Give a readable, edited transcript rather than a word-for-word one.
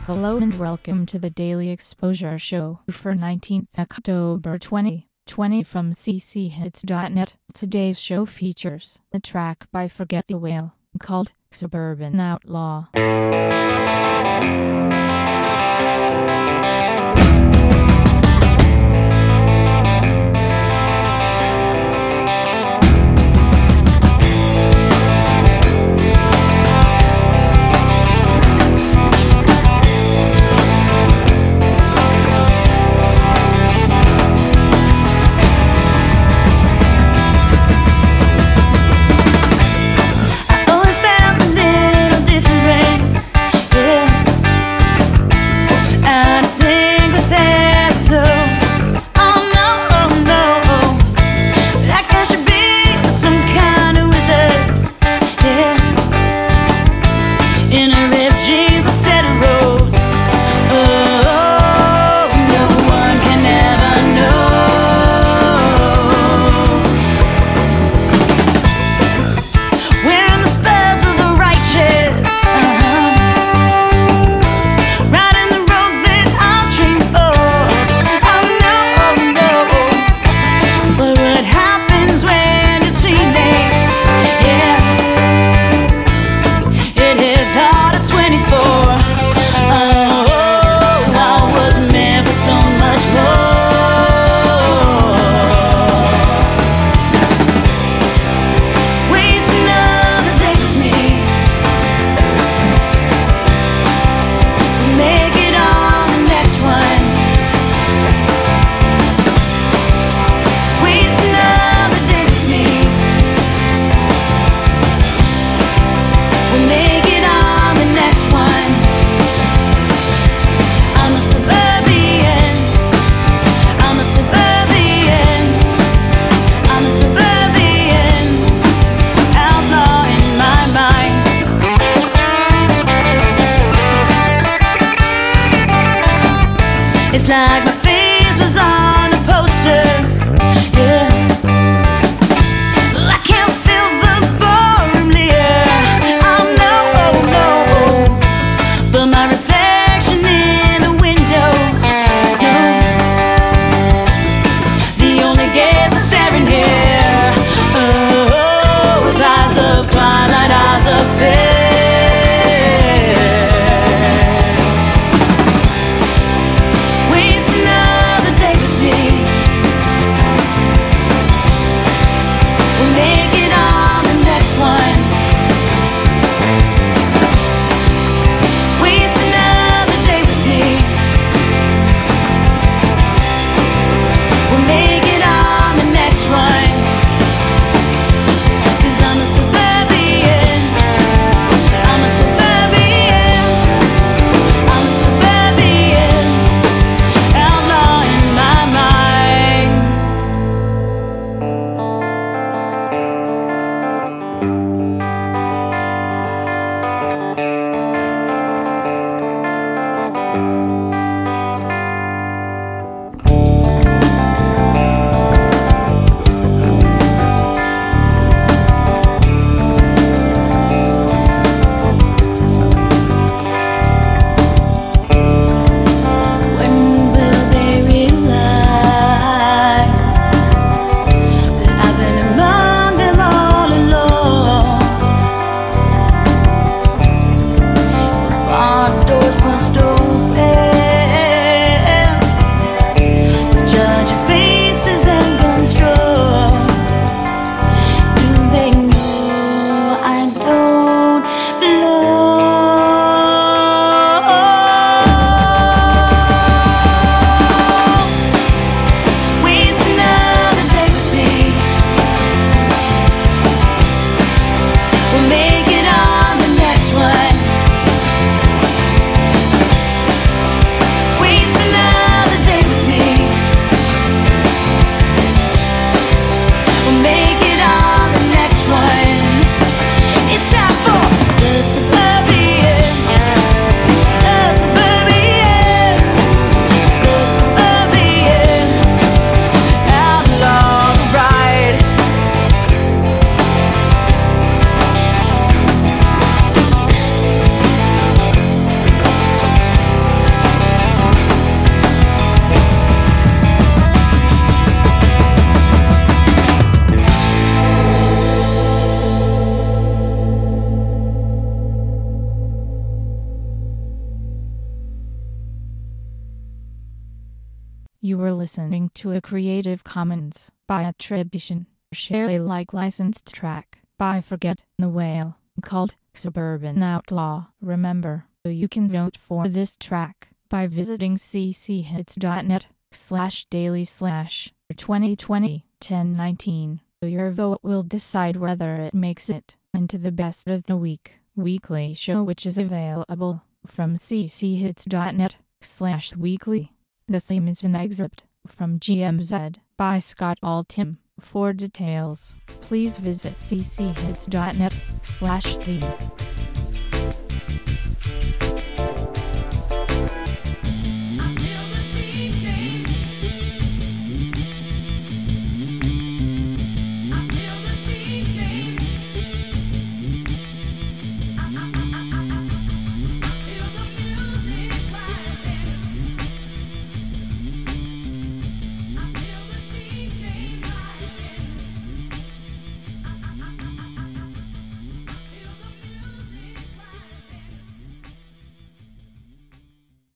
Hello and welcome to the Daily Exposure Show for 19th October 2020 from cchits.net. Today's show features a track by Forget the Whale called Suburban Outlaw. It's like my face was on a poster, yeah. I can't feel the ballroom near, oh no, but my reflection in the window, yeah. The only gaze is staring here, oh, with eyes of twilight, eyes of fear. Wasting listening to a Creative Commons by attribution, share Alike licensed track by Forget the Whale called Suburban Outlaw. Remember, you can vote for this track by visiting cchits.net/daily/2020-1019. Your vote will decide whether it makes it into the best of the week weekly show, which is available from cchits.net/weekly. The theme is an excerpt from GMZ by Scott Altham. For details, please visit cchits.net/theme.